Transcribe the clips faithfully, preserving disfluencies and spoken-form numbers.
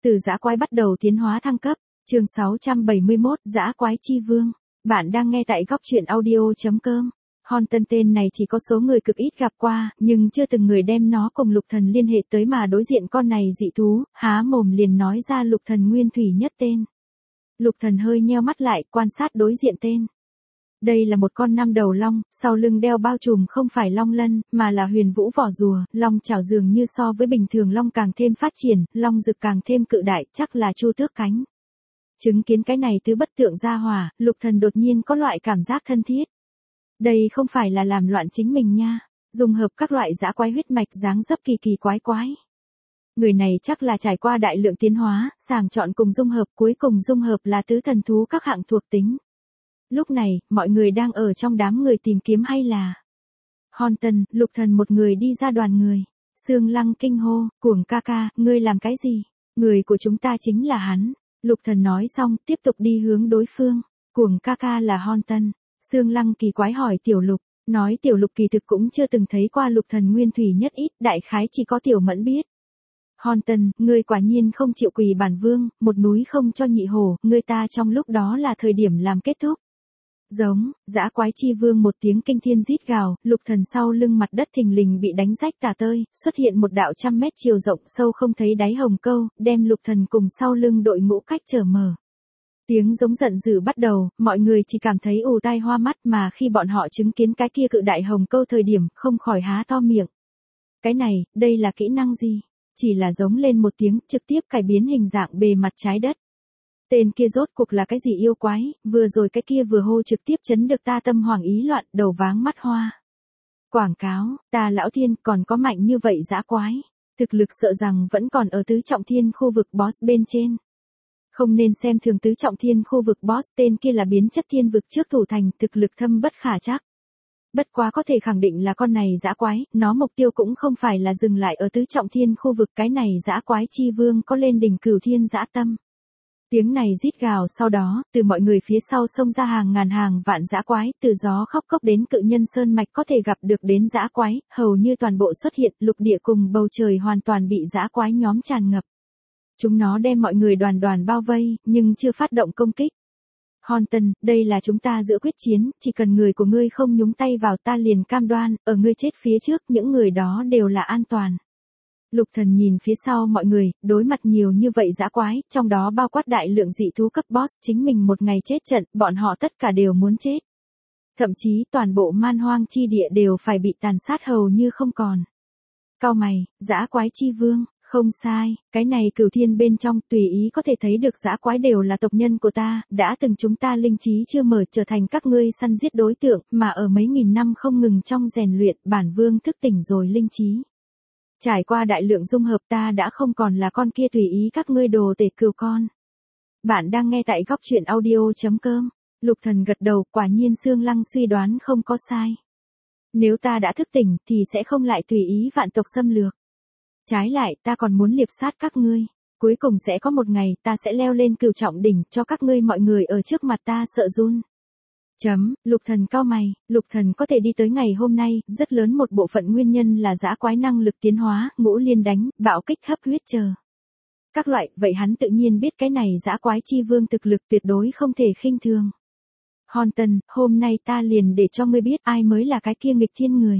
Từ dã quái bắt đầu tiến hóa thăng cấp, chương sáu trăm bảy mươi mốt, dã quái chi vương. Bạn đang nghe tại góc truyện audio.com. Horton tên này chỉ có số người cực ít gặp qua, nhưng chưa từng người đem nó cùng lục thần liên hệ tới mà đối diện con này dị thú, há mồm liền nói ra lục thần nguyên thủy nhất tên. Lục thần hơi nheo mắt lại, quan sát đối diện tên. Đây là một con năm đầu long, sau lưng đeo bao trùm không phải long lân, mà là huyền vũ vỏ rùa, long chảo dường như so với bình thường long càng thêm phát triển, long rực càng thêm cự đại, chắc là chu tước cánh. Chứng kiến cái này tứ bất tượng gia hỏa, lục thần đột nhiên có loại cảm giác thân thiết. Đây không phải là làm loạn chính mình nha, dùng hợp các loại dã quái huyết mạch dáng dấp kỳ kỳ quái quái. Người này chắc là trải qua đại lượng tiến hóa, sàng chọn cùng dung hợp, cuối cùng dung hợp là tứ thần thú các hạng thuộc tính. Lúc này, mọi người đang ở trong đám người tìm kiếm hay là Horton, lục thần một người đi ra đoàn người. Sương Lăng kinh hô, cuồng ca ca, ngươi làm cái gì? Người của chúng ta chính là hắn. Lục thần nói xong, tiếp tục đi hướng đối phương. Cuồng ca ca là Horton. Sương Lăng kỳ quái hỏi tiểu lục, nói tiểu lục kỳ thực cũng chưa từng thấy qua lục thần nguyên thủy nhất ít, đại khái chỉ có tiểu mẫn biết. Horton, ngươi quả nhiên không chịu quỳ bản vương, một núi không cho nhị hổ, ngươi ta trong lúc đó là thời điểm làm kết thúc. Giống, dã quái chi vương một tiếng kinh thiên rít gào, lục thần sau lưng mặt đất thình lình bị đánh rách tả tơi, xuất hiện một đạo trăm mét chiều rộng sâu không thấy đáy hồng câu, đem lục thần cùng sau lưng đội ngũ cách trở mở. Tiếng giống giận dữ bắt đầu, mọi người chỉ cảm thấy ù tai hoa mắt mà khi bọn họ chứng kiến cái kia cự đại hồng câu thời điểm không khỏi há to miệng. Cái này, đây là kỹ năng gì? Chỉ là giống lên một tiếng, trực tiếp cải biến hình dạng bề mặt trái đất. Tên kia rốt cuộc là cái gì yêu quái, vừa rồi cái kia vừa hô trực tiếp chấn được ta tâm hoàng ý loạn, đầu váng mắt hoa. Quảng cáo, ta lão thiên còn có mạnh như vậy dã quái. Thực lực sợ rằng vẫn còn ở tứ trọng thiên khu vực boss bên trên. Không nên xem thường tứ trọng thiên khu vực boss, tên kia là biến chất thiên vực trước thủ thành, thực lực thâm bất khả trắc. Bất quá có thể khẳng định là con này dã quái, nó mục tiêu cũng không phải là dừng lại ở tứ trọng thiên khu vực, cái này dã quái chi vương có lên đỉnh cửu thiên dã tâm. Tiếng này rít gào sau đó, từ mọi người phía sau xông ra hàng ngàn hàng vạn dã quái, từ gió khóc cốc đến cự nhân sơn mạch có thể gặp được đến dã quái, hầu như toàn bộ xuất hiện, lục địa cùng bầu trời hoàn toàn bị dã quái nhóm tràn ngập. Chúng nó đem mọi người đoàn đoàn bao vây, nhưng chưa phát động công kích. Horton, đây là chúng ta giữa quyết chiến, chỉ cần người của ngươi không nhúng tay vào ta liền cam đoan, ở ngươi chết phía trước những người đó đều là an toàn. Lục thần nhìn phía sau mọi người, đối mặt nhiều như vậy dã quái, trong đó bao quát đại lượng dị thú cấp boss, chính mình một ngày chết trận, bọn họ tất cả đều muốn chết. Thậm chí toàn bộ man hoang chi địa đều phải bị tàn sát hầu như không còn. Cao mày, dã quái chi vương, không sai, cái này cửu thiên bên trong tùy ý có thể thấy được dã quái đều là tộc nhân của ta, đã từng chúng ta linh trí chưa mở trở thành các ngươi săn giết đối tượng, mà ở mấy nghìn năm không ngừng trong rèn luyện, bản vương thức tỉnh rồi linh trí. Trải qua đại lượng dung hợp ta đã không còn là con kia tùy ý các ngươi đồ tể cừu con. Bạn đang nghe tại góc truyện audio.com. Lục thần gật đầu, quả nhiên Sương Lăng suy đoán không có sai. Nếu ta đã thức tỉnh thì sẽ không lại tùy ý vạn tộc xâm lược. Trái lại ta còn muốn liệp sát các ngươi. Cuối cùng sẽ có một ngày ta sẽ leo lên cửu trọng đỉnh cho các ngươi mọi người ở trước mặt ta sợ run. Chấm, lục thần cao mày, lục thần có thể đi tới ngày hôm nay, rất lớn một bộ phận nguyên nhân là dã quái năng lực tiến hóa, ngũ liên đánh, bạo kích hấp huyết chờ. Các loại, vậy hắn tự nhiên biết cái này dã quái chi vương thực lực tuyệt đối không thể khinh thường. Horton, hôm nay ta liền để cho ngươi biết ai mới là cái kia nghịch thiên người.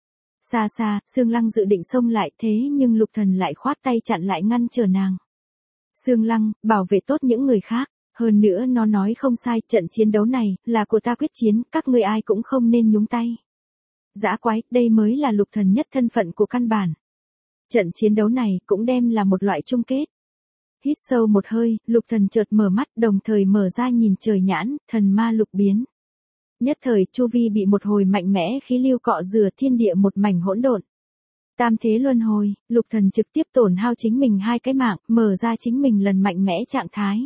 Xa xa, Sương Lăng dự định xông lại thế nhưng lục thần lại khoát tay chặn lại ngăn trở nàng. Sương Lăng, bảo vệ tốt những người khác. Hơn nữa nó nói không sai, trận chiến đấu này, là của ta quyết chiến, các ngươi ai cũng không nên nhúng tay. Dã quái, đây mới là lục thần nhất thân phận của căn bản. Trận chiến đấu này, cũng đem là một loại chung kết. Hít sâu một hơi, lục thần chợt mở mắt, đồng thời mở ra nhìn trời nhãn, thần ma lục biến. Nhất thời, chu vi bị một hồi mạnh mẽ khí lưu cọ rửa, thiên địa một mảnh hỗn độn. Tam thế luân hồi, lục thần trực tiếp tổn hao chính mình hai cái mạng, mở ra chính mình lần mạnh mẽ trạng thái.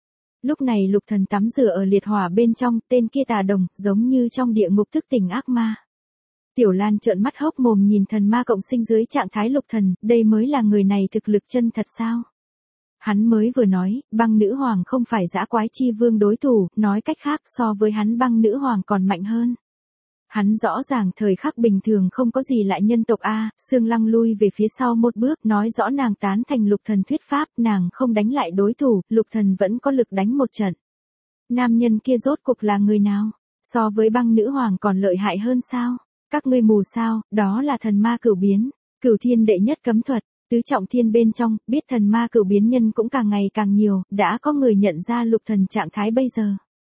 Lúc này lục thần tắm rửa ở liệt hỏa bên trong, tên kia tà đồng, giống như trong địa ngục thức tỉnh ác ma. Tiểu Lan trợn mắt hốc mồm nhìn thần ma cộng sinh dưới trạng thái lục thần, đây mới là người này thực lực chân thật sao? Hắn mới vừa nói, băng nữ hoàng không phải dã quái chi vương đối thủ, nói cách khác so với hắn băng nữ hoàng còn mạnh hơn. Hắn rõ ràng thời khắc bình thường không có gì lại nhân tộc a. Sương Lăng lui về phía sau một bước, nói rõ nàng tán thành Lục Thần thuyết pháp, nàng không đánh lại đối thủ, Lục Thần vẫn có lực đánh một trận. Nam nhân kia rốt cuộc là người nào? So với băng nữ hoàng còn lợi hại hơn sao? Các ngươi mù sao? Đó là thần ma cửu biến, cửu thiên đệ nhất cấm thuật, tứ trọng thiên bên trong, biết thần ma cửu biến nhân cũng càng ngày càng nhiều, đã có người nhận ra Lục Thần trạng thái bây giờ.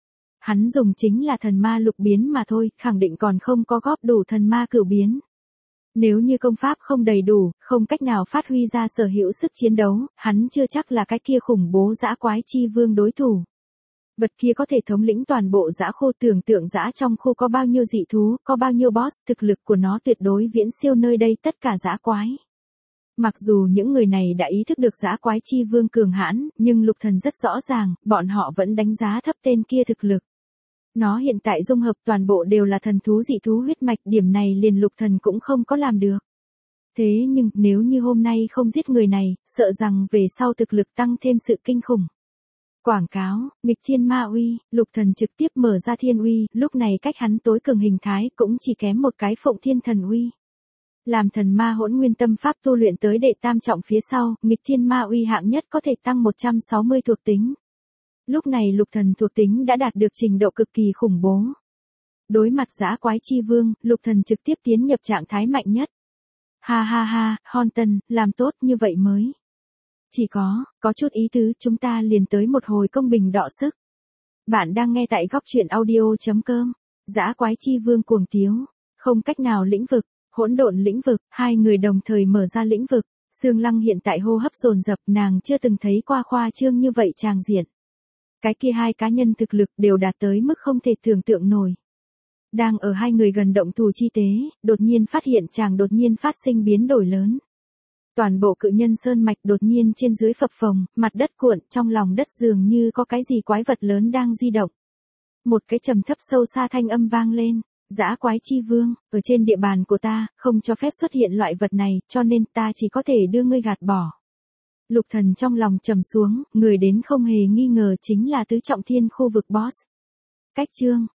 Hắn dùng chính là thần ma lục biến mà thôi, khẳng định còn không có góp đủ thần ma cửu biến. Nếu như công pháp không đầy đủ, không cách nào phát huy ra sở hữu sức chiến đấu, hắn chưa chắc là cái kia khủng bố dã quái chi vương đối thủ. Vật kia có thể thống lĩnh toàn bộ dã khu, tưởng tượng dã trong khu có bao nhiêu dị thú, có bao nhiêu boss, thực lực của nó tuyệt đối viễn siêu nơi đây tất cả dã quái. Mặc dù những người này đã ý thức được dã quái chi vương cường hãn, nhưng Lục Thần rất rõ ràng, bọn họ vẫn đánh giá thấp tên kia thực lực. Nó hiện tại dung hợp toàn bộ đều là thần thú dị thú huyết mạch, điểm này liền Lục Thần cũng không có làm được. Thế nhưng, nếu như hôm nay không giết người này, sợ rằng về sau thực lực tăng thêm sự kinh khủng. Quảng cáo, nghịch thiên ma uy, Lục Thần trực tiếp mở ra thiên uy, lúc này cách hắn tối cường hình thái cũng chỉ kém một cái phụng thiên thần uy. Làm thần ma hỗn nguyên tâm pháp tu luyện tới đệ tam trọng phía sau, nghịch thiên ma uy hạng nhất có thể tăng một trăm sáu mươi thuộc tính. Lúc này Lục Thần thuộc tính đã đạt được trình độ cực kỳ khủng bố. Đối mặt dã quái chi vương, Lục Thần trực tiếp tiến nhập trạng thái mạnh nhất. Ha ha ha, Horton, làm tốt như vậy mới. Chỉ có, có chút ý tứ, chúng ta liền tới một hồi công bình đọ sức. Bạn đang nghe tại góc truyện audio chấm com. Dã quái chi vương cuồng tiếu, không cách nào lĩnh vực, hỗn độn lĩnh vực, hai người đồng thời mở ra lĩnh vực. Sương Lăng hiện tại hô hấp dồn dập, nàng chưa từng thấy qua khoa trương như vậy tràng diện. Cái kia hai cá nhân thực lực đều đạt tới mức không thể tưởng tượng nổi. Đang ở hai người gần động thủ chi tế, đột nhiên phát hiện chàng đột nhiên phát sinh biến đổi lớn. Toàn bộ cự nhân sơn mạch đột nhiên trên dưới phập phồng, mặt đất cuộn, trong lòng đất dường như có cái gì quái vật lớn đang di động. Một cái trầm thấp sâu xa thanh âm vang lên, dã quái chi vương, ở trên địa bàn của ta, không cho phép xuất hiện loại vật này, cho nên ta chỉ có thể đưa ngươi gạt bỏ. Lục Thần trong lòng trầm xuống, người đến không hề nghi ngờ chính là tứ trọng thiên khu vực boss. Cách chương,